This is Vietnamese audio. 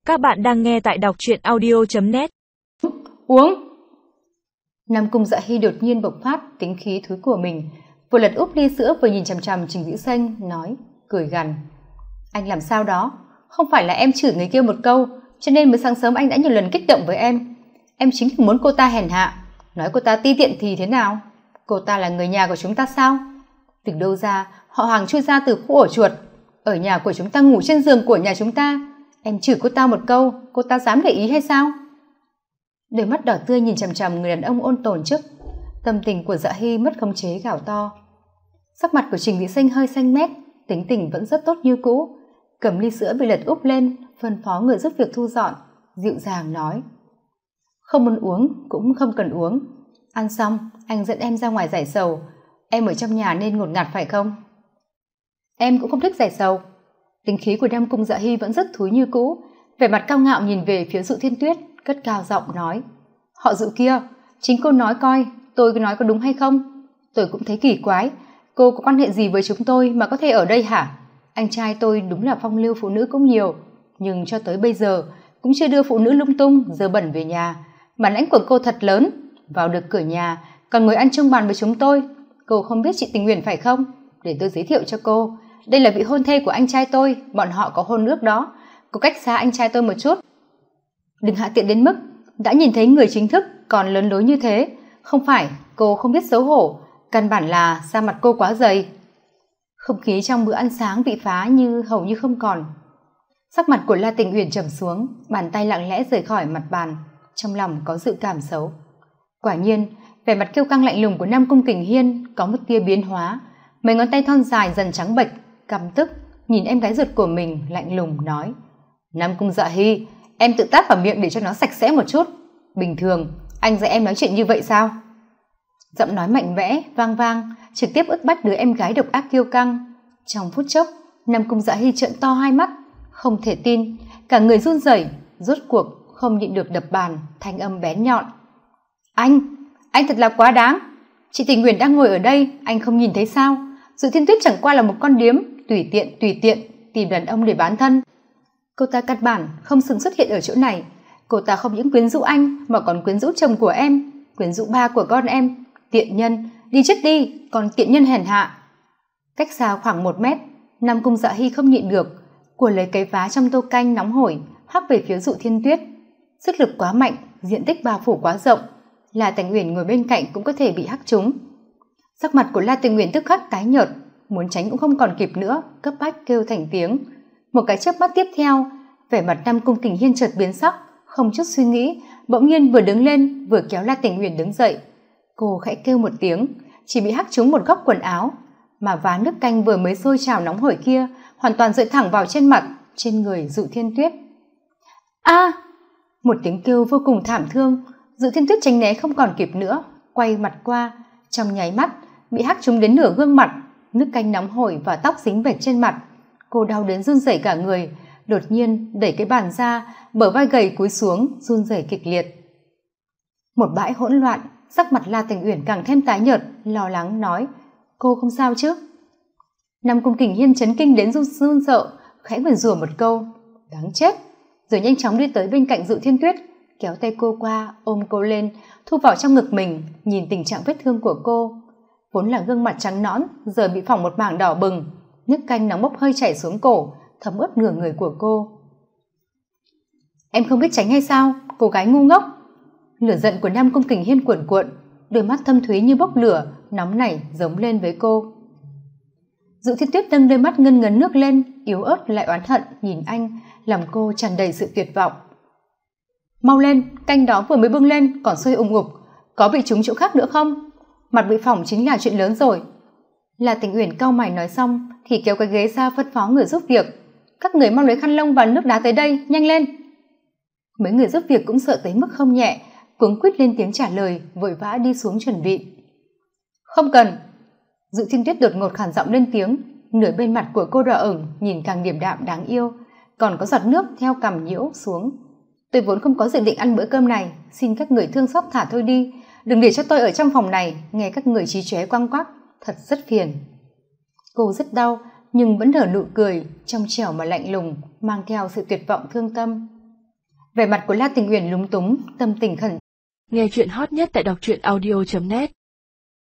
Các bạn đang nghe tại đọc truyện audio.net. Uống. Nam Cung Dạ Hy đột nhiên bộc phát tính khí thúi của mình, vừa lật úp ly sữa vừa nhìn chằm chằm Trình Vĩ Xanh, nói, cười gằn. Anh làm sao đó? Không phải là em chửi người kia một câu, cho nên mới sáng sớm anh đã nhiều lần kích động với em. Em chính là muốn cô ta hèn hạ, nói cô ta ti tiện thì thế nào? Cô ta là người nhà của chúng ta sao? Từ đâu ra họ hàng chui ra từ khu ổ chuột, ở nhà của chúng ta, ngủ trên giường của nhà chúng ta. Em chửi cô ta một câu, cô ta dám để ý hay sao? Đôi mắt đỏ tươi nhìn chằm chằm người đàn ông ôn tồn trước. Tâm tình của Dạ Hy mất khống chế, gào to. Sắc mặt của Trình Vĩ Xanh hơi xanh mét, tính tình vẫn rất tốt như cũ. Cầm ly sữa bị lật úp lên, phân phó người giúp việc thu dọn, dịu dàng nói, không muốn uống cũng không cần uống, ăn xong anh dẫn em ra ngoài giải sầu. Em ở trong nhà nên ngột ngạt phải không? Em cũng không thích giải sầu. Tính khí của Nam Cung Dạ Hy vẫn rất thúi như cũ, vẻ mặt cao ngạo nhìn về phía Dụ Thiên Tuyết, cất cao giọng nói, họ Dụ kia, chính cô nói coi tôi nói có đúng hay không? Tôi cũng thấy kỳ quái, cô có quan hệ gì với chúng tôi mà có thể ở đây hả? Anh trai tôi đúng là phong lưu phụ nữ cũng nhiều, nhưng cho tới bây giờ cũng chưa đưa phụ nữ lung tung dơ bẩn về nhà. Bản lãnh của cô thật lớn, vào được cửa nhà còn ngồi ăn chung bàn với chúng tôi. Cô không biết chị Tình Huyền phải không? Để tôi giới thiệu cho cô, đây là vị hôn thê của anh trai tôi, bọn họ có hôn ước đó. Cô cách xa anh trai tôi một chút, đừng hạ tiện đến mức đã nhìn thấy người chính thức còn lớn lối như thế. Không phải cô không biết xấu hổ, căn bản là da mặt cô quá dày. Không khí trong bữa ăn sáng bị phá như hầu như không còn. Sắc mặt của La Tình Uyển trầm xuống, bàn tay lặng lẽ rời khỏi mặt bàn, trong lòng có dự cảm xấu. Quả nhiên vẻ mặt kiêu căng lạnh lùng của Nam Cung Kình Hiên có một tia biến hóa, mấy ngón tay thon dài dần trắng bệch, căm tức nhìn em gái ruột của mình, lạnh lùng nói, Nam Cung Dạ Hy, em tự tát vào miệng để cho nó sạch sẽ một chút. Bình thường anh dạy em nói chuyện như vậy sao? Giọng nói mạnh mẽ vang vang trực tiếp ức bách đứa em gái độc ác kiêu căng. Trong phút chốc Nam Cung Dạ Hy trợn to hai mắt, không thể tin, cả người run rẩy, rốt cuộc không nhịn được đập bàn, thanh âm bén nhọn, anh thật là quá đáng. Chị Tình Huyền đang ngồi ở đây, anh không nhìn thấy sao? Dụ Thiên Tuyết chẳng qua là một con điếm tùy tiện tìm đàn ông để bán thân. Cô ta căn bản không xứng xuất hiện ở chỗ này. Cô ta không những quyến rũ anh mà còn quyến rũ chồng của em, quyến rũ ba của con em. Tiện nhân, đi chết đi, còn tiện nhân hèn hạ. Cách xa khoảng 1 mét, Nam Cung Dạ Hy không nhịn được, của lấy cái vá trong tô canh nóng hổi hắc về phía Dụ Thiên Tuyết. Sức lực quá mạnh, diện tích bao phủ quá rộng, La Tình Uyển ngồi bên cạnh cũng có thể bị hắc trúng. Sắc mặt của La Tình Uyển tức khắc tái nhợt, muốn tránh cũng không còn kịp nữa, cấp bách kêu thành tiếng. Một cái chớp mắt tiếp theo, vẻ mặt Nam Cung Kình Hiên chợt biến sắc, không chút suy nghĩ, bỗng nhiên vừa đứng lên vừa kéo La Tình Uyển đứng dậy. Cô khẽ kêu một tiếng, chỉ bị hắc trúng một góc quần áo, mà vá nước canh vừa mới sôi trào nóng hổi kia hoàn toàn rơi thẳng vào trên mặt, trên người Dụ Thiên Tuyết. A! Một tiếng kêu vô cùng thảm thương, Dụ Thiên Tuyết tránh né không còn kịp nữa, quay mặt qua, trong nháy mắt bị hắc trúng đến nửa gương mặt, nước canh nóng hổi và tóc dính bệt trên mặt. Cô đau đến run rẩy cả người, đột nhiên đẩy cái bàn ra, bờ vai gầy cúi xuống, run rẩy kịch liệt. Một bãi hỗn loạn, sắc mặt La Tình Uyển càng thêm tái nhợt, lo lắng nói, cô không sao chứ? Nam Cung Kình Hiên chấn kinh đến run sợ, khẽ nguyền rủa một câu, đáng chết, rồi nhanh chóng đi tới bên cạnh Dụ Thiên Tuyết, kéo tay cô qua, ôm cô lên, thu vào trong ngực mình, nhìn tình trạng vết thương của cô. Vốn là gương mặt trắng nõn, giờ bị phỏng một mảng đỏ bừng, nước canh nóng bốc hơi chảy xuống cổ, thấm ướt nửa người của cô. Em không biết tránh hay sao, cô gái ngu ngốc? Lửa giận của Nam Cung Kình Hiên cuồn cuộn, đôi mắt thâm thúy như bốc lửa, nóng nảy giống lên với cô. Dụ Thiên Tuyết nâng đôi mắt ngân ngấn nước lên, yếu ớt lại oán hận nhìn anh, làm cô tràn đầy sự tuyệt vọng. Mau lên, canh đó vừa mới bưng lên còn sôi ùng ục, có bị trúng chỗ khác nữa không? Mặt bị phỏng chính là chuyện lớn rồi. La Tình Uyển cau mày nói xong thì kéo cái ghế ra phân phó người giúp việc, các người mau lấy khăn lông và nước đá tới đây, nhanh lên. Mấy người giúp việc cũng sợ tới mức không nhẹ, cuống quýt lên tiếng trả lời, vội vã đi xuống chuẩn bị. Không cần. Dụ Thiên Tuyết đột ngột khản giọng lên tiếng, nửa bên mặt của cô đỏ ửng, nhìn càng điềm đạm đáng yêu, còn có giọt nước theo cằm nhiễu xuống. Tôi vốn không có dự định ăn bữa cơm này, xin các người thương xót thả tôi đi, đừng để cho tôi ở trong phòng này nghe các người chí chóe quăng quắc, thật rất phiền. Cô rất đau nhưng vẫn nở nụ cười trong trẻo mà lạnh lùng, mang theo sự tuyệt vọng thương tâm. Vẻ mặt của La Tình Uyển lúng túng, tâm tình khẩn. Nghe chuyện hot nhất tại đọc truyện audio.net